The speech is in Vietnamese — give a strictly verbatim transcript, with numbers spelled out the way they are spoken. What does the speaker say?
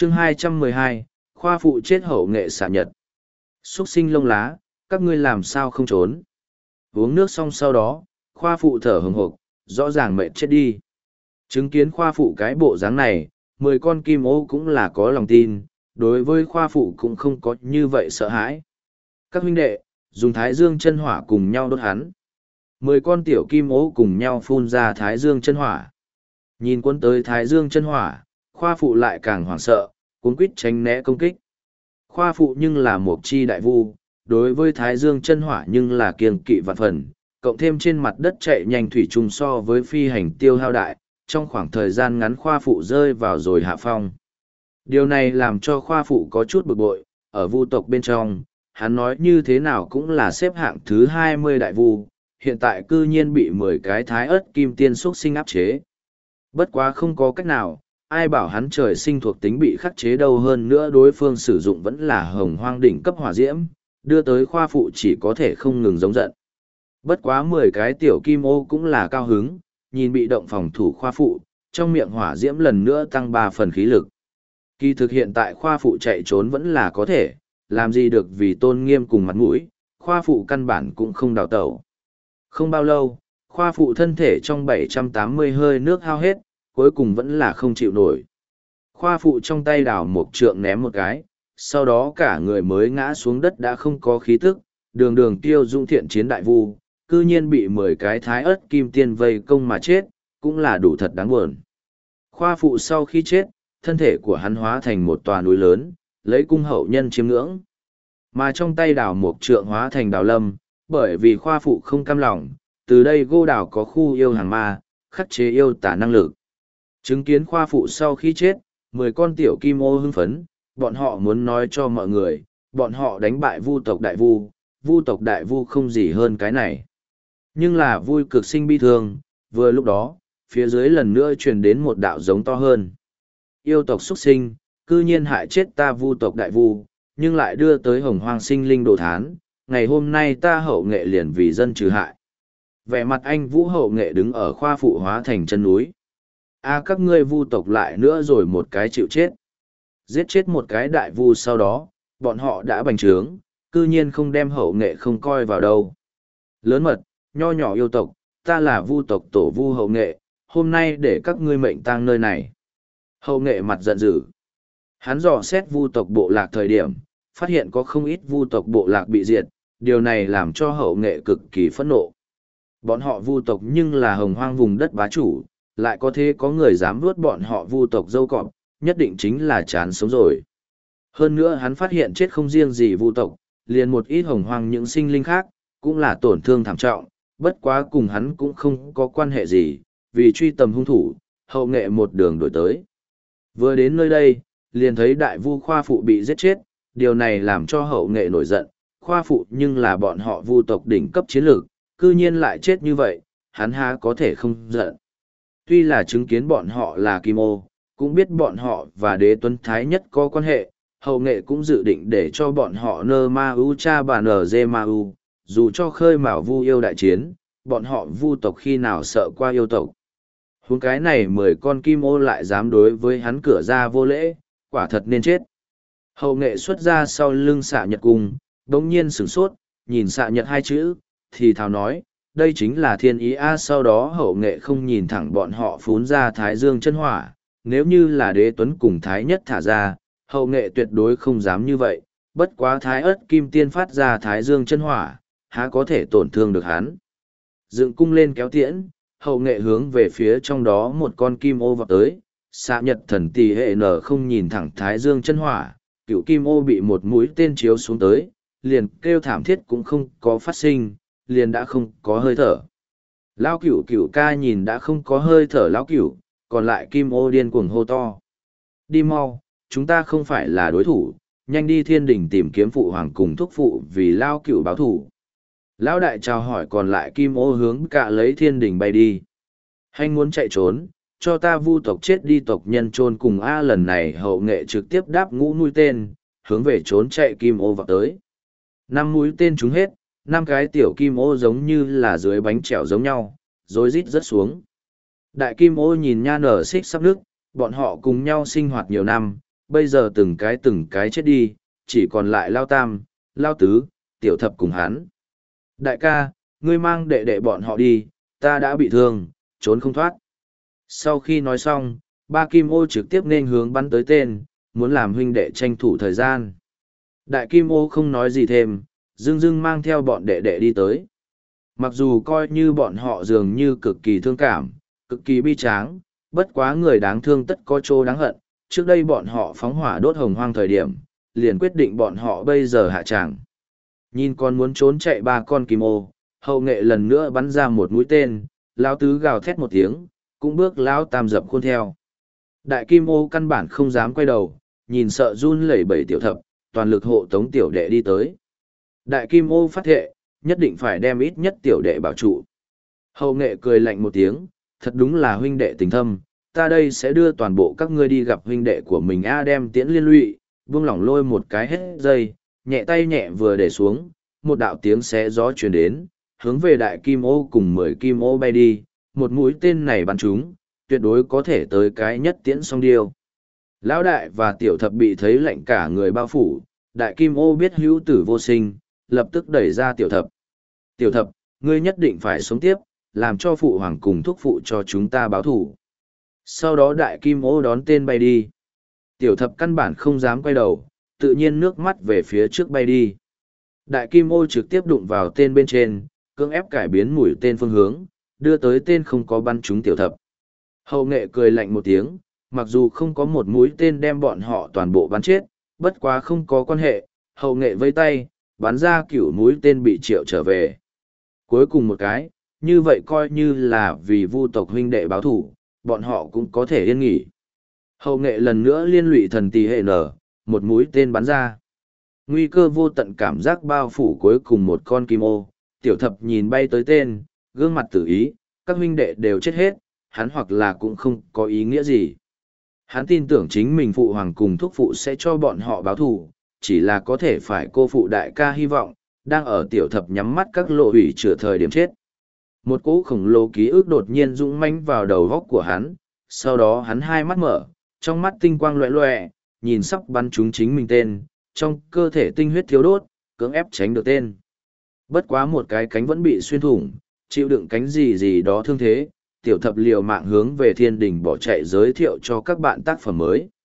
chương hai trăm mười hai, khoa phụ chết hậu nghệ xạ nhật. Xuất sinh lông lá, các ngươi làm sao không trốn. Uống nước xong sau đó, khoa phụ thở hừng hực, rõ ràng mệt chết đi. Chứng kiến khoa phụ cái bộ dáng này, mười con kim ô cũng là có lòng tin, đối với khoa phụ cũng không có như vậy sợ hãi. Các huynh đệ, dùng thái dương chân hỏa cùng nhau đốt hắn. Mười con tiểu kim ô cùng nhau phun ra thái dương chân hỏa. Nhìn quân tới thái dương chân hỏa, khoa phụ lại càng hoảng sợ, cuống quýt tránh né công kích. Khoa phụ nhưng là một chi đại vu, đối với thái dương chân hỏa nhưng là kiêng kỵ vạn phần, cộng thêm trên mặt đất chạy nhanh thủy trùng so với phi hành tiêu hao đại, trong khoảng thời gian ngắn khoa phụ rơi vào rồi hạ phong. Điều này làm cho khoa phụ có chút bực bội, ở vu tộc bên trong, hắn nói như thế nào cũng là xếp hạng thứ hai mươi đại vu, hiện tại cư nhiên bị mười cái thái ớt kim tiên xuất sinh áp chế. Bất quá không có cách nào, ai bảo hắn trời sinh thuộc tính bị khắc chế đâu, hơn nữa đối phương sử dụng vẫn là hồng hoang đỉnh cấp hỏa diễm, đưa tới khoa phụ chỉ có thể không ngừng giống giận. Bất quá mười cái tiểu kim ô cũng là cao hứng, nhìn bị động phòng thủ khoa phụ, trong miệng hỏa diễm lần nữa tăng ba phần khí lực. Kỳ thực hiện tại khoa phụ chạy trốn vẫn là có thể, làm gì được vì tôn nghiêm cùng mặt mũi, khoa phụ căn bản cũng không đào tẩu. Không bao lâu, khoa phụ thân thể trong bảy trăm tám mươi hơi nước hao hết, cuối cùng vẫn là không chịu nổi. Khoa phụ trong tay đào một trượng ném một cái, sau đó cả người mới ngã xuống đất đã không có khí tức, đường đường tiêu dung thiện chiến đại vu, cư nhiên bị mười cái thái ớt kim tiên vây công mà chết, cũng là đủ thật đáng buồn. Khoa phụ sau khi chết, thân thể của hắn hóa thành một tòa núi lớn, lấy cung hậu nhân chiêm ngưỡng. Mà trong tay đào một trượng hóa thành đào lâm, bởi vì khoa phụ không cam lòng, từ đây gô đào có khu yêu hàng ma, khắc chế yêu tả năng lực. Chứng kiến khoa phụ sau khi chết, mười con tiểu kim ô hưng phấn, bọn họ muốn nói cho mọi người, bọn họ đánh bại vu tộc đại vu, vu tộc đại vu không gì hơn cái này. Nhưng là vui cực sinh bi thương, vừa lúc đó, phía dưới lần nữa truyền đến một đạo giống to hơn. Yêu tộc xuất sinh, cư nhiên hại chết ta vu tộc đại vu, nhưng lại đưa tới hồng hoang sinh linh đồ thán, ngày hôm nay ta hậu nghệ liền vì dân trừ hại. Vẻ mặt anh vũ hậu nghệ đứng ở khoa phụ hóa thành chân núi. A các ngươi vu tộc lại nữa rồi một cái chịu chết. Giết chết một cái đại vu sau đó, bọn họ đã bành trướng, cư nhiên không đem hậu nghệ không coi vào đâu. Lớn mật, nho nhỏ yêu tộc, ta là vu tộc tổ vu hậu nghệ, hôm nay để các ngươi mệnh tang nơi này. Hậu nghệ mặt giận dữ. Hắn dò xét vu tộc bộ lạc thời điểm, phát hiện có không ít vu tộc bộ lạc bị diệt, điều này làm cho hậu nghệ cực kỳ phẫn nộ. Bọn họ vu tộc nhưng là hồng hoang vùng đất bá chủ, lại có thế có người dám vuốt bọn họ vu tộc dâu cọp, nhất định chính là chán sống rồi. Hơn nữa hắn phát hiện chết không riêng gì vu tộc, liền một ít hồng hoang những sinh linh khác, cũng là tổn thương thảm trọng, bất quá cùng hắn cũng không có quan hệ gì, vì truy tầm hung thủ, hậu nghệ một đường đổi tới. Vừa đến nơi đây, liền thấy đại vu khoa phụ bị giết chết, điều này làm cho hậu nghệ nổi giận, khoa phụ nhưng là bọn họ vu tộc đỉnh cấp chiến lược, cư nhiên lại chết như vậy, hắn há có thể không giận. Tuy là chứng kiến bọn họ là kim ô, cũng biết bọn họ và đế tuấn thái nhất có quan hệ, hậu nghệ cũng dự định để cho bọn họ nơ ma u cha bà nở dê ma u, dù cho khơi mào vu yêu đại chiến, bọn họ vu tộc khi nào sợ qua yêu tộc. Huống cái này mười con kim ô lại dám đối với hắn cửa ra vô lễ, quả thật nên chết. Hậu nghệ xuất ra sau lưng xạ nhật cung, bỗng nhiên sửng sốt, nhìn xạ nhật hai chữ, thì thào nói, đây chính là thiên ý a. Sau đó hậu nghệ không nhìn thẳng bọn họ phún ra thái dương chân hỏa, nếu như là đế tuấn cùng thái nhất thả ra, hậu nghệ tuyệt đối không dám như vậy, bất quá thái ớt kim tiên phát ra thái dương chân hỏa, há có thể tổn thương được hắn. Dựng cung lên kéo tiễn, hậu nghệ hướng về phía trong đó một con kim ô vọt tới, xạ nhật thần tỳ hệ nở không nhìn thẳng thái dương chân hỏa, cựu kim ô bị một mũi tên chiếu xuống tới, liền kêu thảm thiết cũng không có phát sinh, liền đã không có hơi thở. Lão cửu cửu ca nhìn đã không có hơi thở lão cửu, còn lại kim ô điên cuồng hô to. Đi mau, chúng ta không phải là đối thủ, nhanh đi thiên đình tìm kiếm phụ hoàng cùng thúc phụ vì lão cửu báo thủ. Lão đại chào hỏi còn lại kim ô hướng cả lấy thiên đình bay đi. Hành muốn chạy trốn, cho ta vu tộc chết đi tộc nhân chôn cùng A. Lần này hậu nghệ trực tiếp đáp ngũ mũi tên, hướng về trốn chạy kim ô vào tới. Năm mũi tên trúng hết, năm cái tiểu kim ô giống như là dưới bánh chèo giống nhau, rối rít rớt xuống. Đại kim ô nhìn nha nở xích sắp nước, bọn họ cùng nhau sinh hoạt nhiều năm, bây giờ từng cái từng cái chết đi, chỉ còn lại Lao Tam, Lao Tứ, Tiểu Thập cùng hắn. Đại ca, ngươi mang đệ đệ bọn họ đi, ta đã bị thương, trốn không thoát. Sau khi nói xong, ba kim ô trực tiếp nên hướng bắn tới tên, muốn làm huynh đệ tranh thủ thời gian. Đại kim ô không nói gì thêm, dưng dưng mang theo bọn đệ đệ đi tới. Mặc dù coi như bọn họ dường như cực kỳ thương cảm, cực kỳ bi tráng, bất quá người đáng thương tất có chỗ đáng hận, trước đây bọn họ phóng hỏa đốt hồng hoang thời điểm, liền quyết định bọn họ bây giờ hạ tràng. Nhìn con muốn trốn chạy ba con kim ô, hậu nghệ lần nữa bắn ra một mũi tên, lão tứ gào thét một tiếng, cũng bước lão tam dập khuôn theo. Đại kim ô căn bản không dám quay đầu, nhìn sợ run lẩy bẩy tiểu thập, toàn lực hộ tống tiểu đệ đi tới. Đại kim ô phát thệ, nhất định phải đem ít nhất tiểu đệ bảo trụ. Hậu nghệ cười lạnh một tiếng, thật đúng là huynh đệ tình thâm, ta đây sẽ đưa toàn bộ các ngươi đi gặp huynh đệ của mình a đem tiễn liên lụy, buông lỏng lôi một cái hết dây, nhẹ tay nhẹ vừa để xuống, một đạo tiếng xé gió truyền đến, hướng về đại kim ô cùng mười kim ô bay đi, một mũi tên này bắn chúng, tuyệt đối có thể tới cái nhất tiễn song điêu. Lão đại và tiểu thập bị thấy lạnh cả người bao phủ, đại kim ô biết hữu tử vô sinh, lập tức đẩy ra tiểu thập. Tiểu thập, ngươi nhất định phải sống tiếp, làm cho phụ hoàng cùng thúc phụ cho chúng ta báo thủ. Sau đó đại kim ô đón tên bay đi. Tiểu thập căn bản không dám quay đầu, tự nhiên nước mắt về phía trước bay đi. Đại kim ô trực tiếp đụng vào tên bên trên, cưỡng ép cải biến mũi tên phương hướng, đưa tới tên không có bắn trúng tiểu thập. Hậu nghệ cười lạnh một tiếng, mặc dù không có một mũi tên đem bọn họ toàn bộ bắn chết, bất quá không có quan hệ, hậu nghệ vây tay, bắn ra cửu mũi tên bị triệu trở về. Cuối cùng một cái, như vậy coi như là vì vu tộc huynh đệ báo thủ, bọn họ cũng có thể yên nghỉ. Hậu nghệ lần nữa liên lụy thần tỳ hệ nở, một mũi tên bắn ra. Nguy cơ vô tận cảm giác bao phủ cuối cùng một con kim ô, tiểu thập nhìn bay tới tên, gương mặt tử ý, các huynh đệ đều chết hết, hắn hoặc là cũng không có ý nghĩa gì. Hắn tin tưởng chính mình phụ hoàng cùng thúc phụ sẽ cho bọn họ báo thù, chỉ là có thể phải cô phụ đại ca hy vọng, đang ở tiểu thập nhắm mắt các lộ hủy chữa thời điểm chết. Một cỗ khổng lồ ký ức đột nhiên dũng mãnh vào đầu góc của hắn, sau đó hắn hai mắt mở, trong mắt tinh quang loẹ loẹ, nhìn sắp bắn trúng chính mình tên, trong cơ thể tinh huyết thiếu đốt, cưỡng ép tránh được tên. Bất quá một cái cánh vẫn bị xuyên thủng, chịu đựng cánh gì gì đó thương thế, tiểu thập liều mạng hướng về thiên đình bỏ chạy giới thiệu cho các bạn tác phẩm mới.